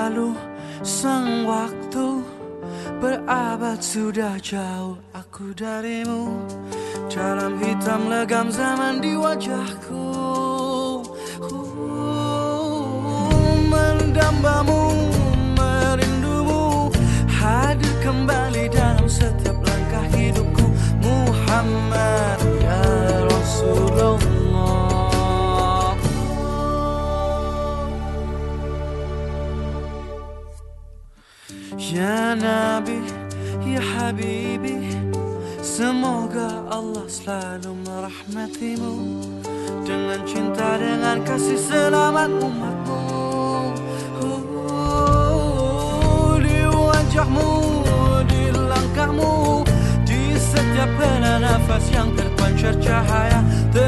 lalu sang waktu berabad sudah jauh aku darimu. Dalam hitam legam zaman di wajahku, mendambamu, merindumu, hadir kembali dalam setiap langkah hidupku. Muhammad ya Rasulullah. Ya Nabi, ya Habibi, semoga Allah selalu merahmatimu dengan cinta, dengan kasih selamat umatmu. Di wajahmu, di langkahmu, di setiap hela nafas yang terpancar cahaya.